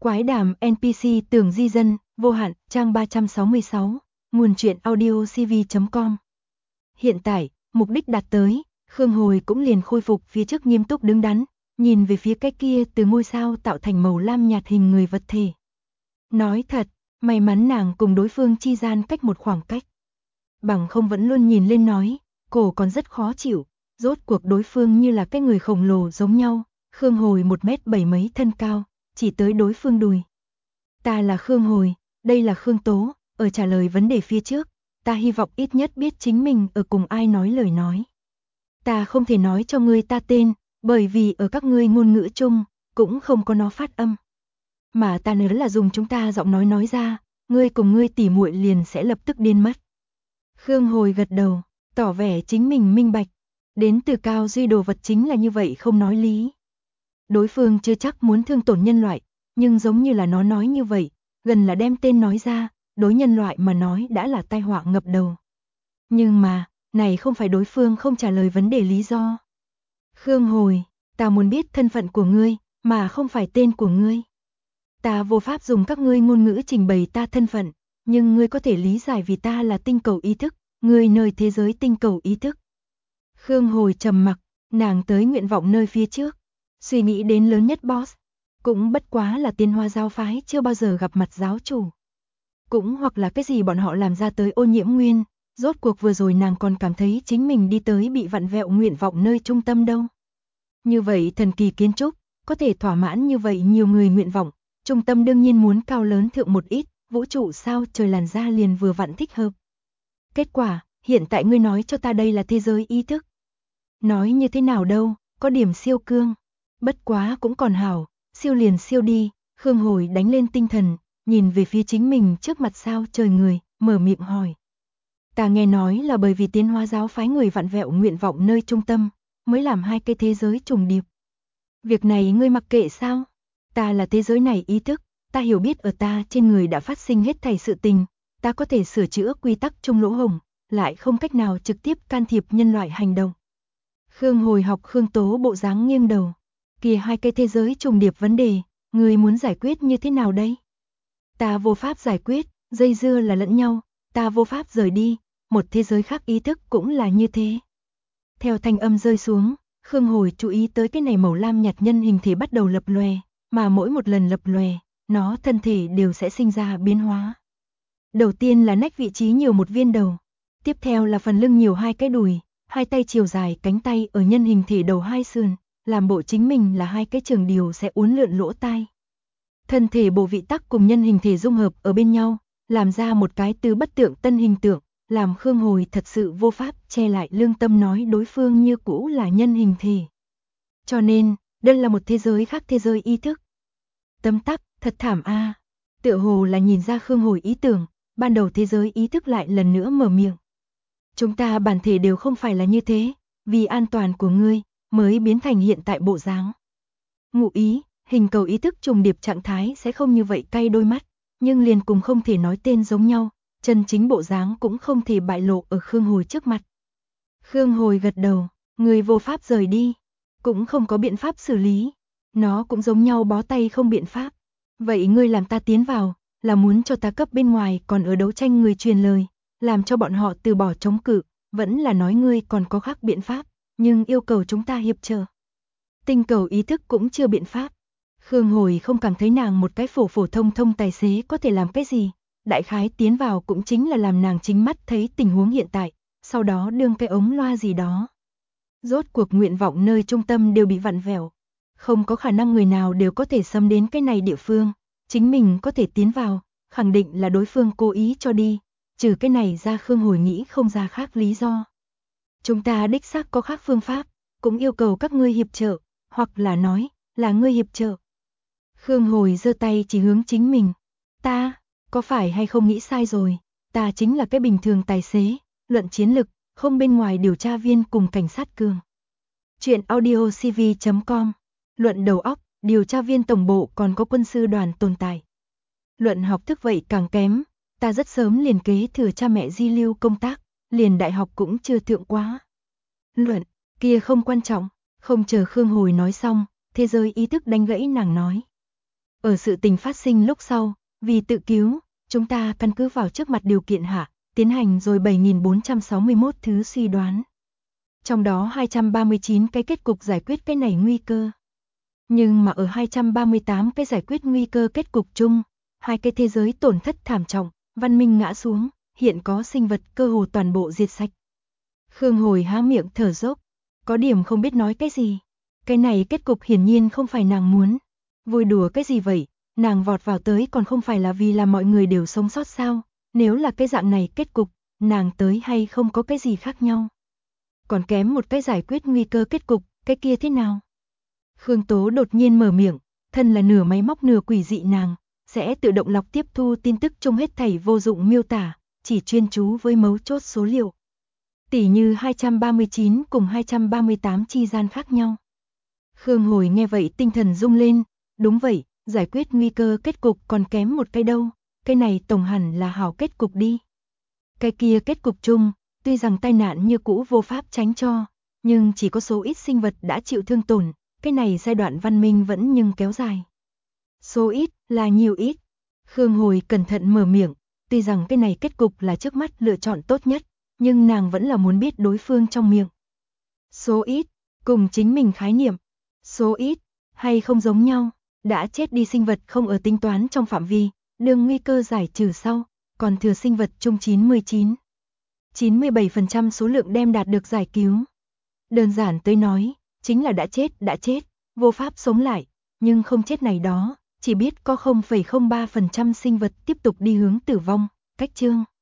Quái đàm NPC tưởng di dân, vô hạn, trang 366, nguồn truyện audio cv.com. Hiện tại, mục đích đạt tới, Khương Hồi cũng liền khôi phục phía trước nghiêm túc đứng đắn, nhìn về phía cái kia từ ngôi sao tạo thành màu lam nhạt hình người vật thể. Nói thật, may mắn nàng cùng đối phương chi gian cách một khoảng cách. Bằng không vẫn luôn nhìn lên nói, cổ còn rất khó chịu, rốt cuộc đối phương như là cái người khổng lồ giống nhau, Khương Hồi 1m7 mấy thân cao, chỉ tới đối phương đùi. Ta là Khương Hồi, đây là Khương Tố, ở trả lời vấn đề phía trước, ta hy vọng ít nhất biết chính mình ở cùng ai nói lời nói. Ta không thể nói cho ngươi ta tên, bởi vì ở các ngươi ngôn ngữ chung, cũng không có nó phát âm. Mà ta nếu là dùng chúng ta giọng nói ra, ngươi cùng ngươi tỉ muội liền sẽ lập tức điên mất. Khương Hồi gật đầu, tỏ vẻ chính mình minh bạch, đến từ cao duy đồ vật chính là như vậy không nói lý. Đối phương chưa chắc muốn thương tổn nhân loại, nhưng giống như là nó nói như vậy, gần là đem tên nói ra, đối nhân loại mà nói đã là tai họa ngập đầu. Nhưng mà, này không phải đối phương không trả lời vấn đề lý do. Khương Hồi, ta muốn biết thân phận của ngươi, mà không phải tên của ngươi. Ta vô pháp dùng các ngươi ngôn ngữ trình bày ta thân phận, nhưng ngươi có thể lý giải vì ta là tinh cầu ý thức, ngươi nơi thế giới tinh cầu ý thức. Khương Hồi trầm mặc, nàng tới nguyện vọng nơi phía trước, suy nghĩ đến lớn nhất boss, cũng bất quá là Tiên Hoa giáo phái chưa bao giờ gặp mặt giáo chủ. Cũng hoặc là cái gì bọn họ làm ra tới Ô Nhiễm Nguyên, rốt cuộc vừa rồi nàng còn cảm thấy chính mình đi tới bị vặn vẹo nguyện vọng nơi trung tâm đâu. Như vậy thần kỳ kiến trúc, có thể thỏa mãn như vậy nhiều người nguyện vọng, trung tâm đương nhiên muốn cao lớn thượng một ít, vũ trụ sao trời làn ra liền vừa vặn thích hợp. Kết quả, hiện tại ngươi nói cho ta đây là thế giới ý thức. Nói như thế nào đâu, có điểm siêu cương. Bất quá cũng còn hảo, siêu liền siêu đi, Khương Hồi đánh lên tinh thần, nhìn về phía chính mình trước mặt sao trời người, mở miệng hỏi. Ta nghe nói là bởi vì Tiến Hóa giáo phái người vặn vẹo nguyện vọng nơi trung tâm, mới làm hai cái thế giới trùng điệp. Việc này ngươi mặc kệ sao? Ta là thế giới này ý thức, ta hiểu biết ở ta trên người đã phát sinh hết thảy sự tình, ta có thể sửa chữa quy tắc trong lỗ hổng, lại không cách nào trực tiếp can thiệp nhân loại hành động. Khương Hồi học Khương Tố bộ dáng nghiêng đầu. Kìa hai cái thế giới trùng điệp vấn đề, người muốn giải quyết như thế nào đây? Ta vô pháp giải quyết, dây dưa là lẫn nhau, ta vô pháp rời đi, một thế giới khác ý thức cũng là như thế. Theo thanh âm rơi xuống, Khương Hồi chú ý tới cái này màu lam nhạt nhân hình thể bắt đầu lập lòe, mà mỗi một lần lập lòe, nó thân thể đều sẽ sinh ra biến hóa. Đầu tiên là nách vị trí nhiều một viên đầu, tiếp theo là phần lưng nhiều hai cái đùi, hai tay chiều dài cánh tay ở nhân hình thể đầu hai sườn, làm bộ chính mình là hai cái trường điều sẽ uốn lượn lỗ tai. Thân thể bộ vị tắc cùng nhân hình thể dung hợp ở bên nhau, làm ra một cái từ bất tượng tân hình tượng, làm Khương Hồi thật sự vô pháp che lại lương tâm nói đối phương như cũ là nhân hình thể. Cho nên, đây là một thế giới khác thế giới ý thức. Tấm tắc, thật thảm a. Tựa hồ là nhìn ra Khương Hồi ý tưởng, ban đầu thế giới ý thức lại lần nữa mở miệng. Chúng ta bản thể đều không phải là như thế, vì an toàn của ngươi, mới biến thành hiện tại bộ dáng. Ngụ ý, hình cầu ý thức trùng điệp trạng thái sẽ không như vậy cay đôi mắt, nhưng liền cùng không thể nói tên giống nhau, chân chính bộ dáng cũng không thể bại lộ ở Khương Hồi trước mặt. Khương Hồi gật đầu, người vô pháp rời đi, cũng không có biện pháp xử lý, nó cũng giống nhau bó tay không biện pháp. Vậy ngươi làm ta tiến vào, là muốn cho ta cấp bên ngoài còn ở đấu tranh người truyền lời, làm cho bọn họ từ bỏ chống cự, vẫn là nói ngươi còn có khác biện pháp, nhưng yêu cầu chúng ta hiệp trợ. Tinh cầu ý thức cũng chưa biện pháp. Khương Hồi không cảm thấy nàng một cái phổ thông tài xế có thể làm cái gì, đại khái tiến vào cũng chính là làm nàng chính mắt thấy tình huống hiện tại, sau đó đương cái ống loa gì đó. Rốt cuộc nguyện vọng nơi trung tâm đều bị vặn vẹo, không có khả năng người nào đều có thể xâm đến cái này địa phương, chính mình có thể tiến vào, khẳng định là đối phương cố ý cho đi, trừ cái này ra Khương Hồi nghĩ không ra khác lý do. Chúng ta đích xác có khác phương pháp, cũng yêu cầu các ngươi hiệp trợ, hoặc là nói, là ngươi hiệp trợ. Khương Hồi giơ tay chỉ hướng chính mình. Ta, có phải hay không nghĩ sai rồi, ta chính là cái bình thường tài xế, luận chiến lực, không bên ngoài điều tra viên cùng cảnh sát cường. Chuyện audio cv.com, luận đầu óc, điều tra viên tổng bộ còn có quân sư đoàn tồn tại. Luận học thức vậy càng kém, ta rất sớm liền kế thừa cha mẹ di lưu công tác, liền đại học cũng chưa thượng quá. Luận, kia không quan trọng, không chờ Khương Hồi nói xong, thế giới ý thức đánh gãy nàng nói. Ở sự tình phát sinh lúc sau, vì tự cứu, chúng ta căn cứ vào trước mặt điều kiện hạ, tiến hành rồi 7.461 thứ suy đoán. Trong đó 239 cái kết cục giải quyết cái này nguy cơ. Nhưng mà ở 238 cái giải quyết nguy cơ kết cục chung, hai cái thế giới tổn thất thảm trọng, văn minh ngã xuống, hiện có sinh vật cơ hồ toàn bộ diệt sạch. Khương Hồi há miệng thở dốc, có điểm không biết nói cái gì. Cái này kết cục hiển nhiên không phải nàng muốn. Vui đùa cái gì vậy, nàng vọt vào tới còn không phải là vì là mọi người đều sống sót sao, nếu là cái dạng này kết cục, nàng tới hay không có cái gì khác nhau. Còn kém một cái giải quyết nguy cơ kết cục, cái kia thế nào? Khương Tố đột nhiên mở miệng, thân là nửa máy móc nửa quỷ dị nàng, sẽ tự động lọc tiếp thu tin tức trong hết thảy vô dụng miêu tả, chỉ chuyên chú với mấu chốt số liệu. Tỉ như 239 cùng 238 chi gian khác nhau. Khương Hồi nghe vậy tinh thần rung lên, đúng vậy, giải quyết nguy cơ kết cục còn kém một cái đâu, cái này tổng hẳn là hảo kết cục đi. Cái kia kết cục chung, tuy rằng tai nạn như cũ vô pháp tránh cho, nhưng chỉ có số ít sinh vật đã chịu thương tổn, cái này giai đoạn văn minh vẫn nhưng kéo dài. Số ít là nhiều ít. Khương Hồi cẩn thận mở miệng, tuy rằng cái này kết cục là trước mắt lựa chọn tốt nhất, nhưng nàng vẫn là muốn biết đối phương trong miệng. Số ít, cùng chính mình khái niệm, số ít, hay không giống nhau, đã chết đi sinh vật không ở tính toán trong phạm vi, đường nguy cơ giải trừ sau, còn thừa sinh vật chung 97% số lượng đem đạt được giải cứu. Đơn giản tới nói, chính là đã chết, vô pháp sống lại, nhưng không chết này đó, chỉ biết có 0,03% sinh vật tiếp tục đi hướng tử vong, cách chương.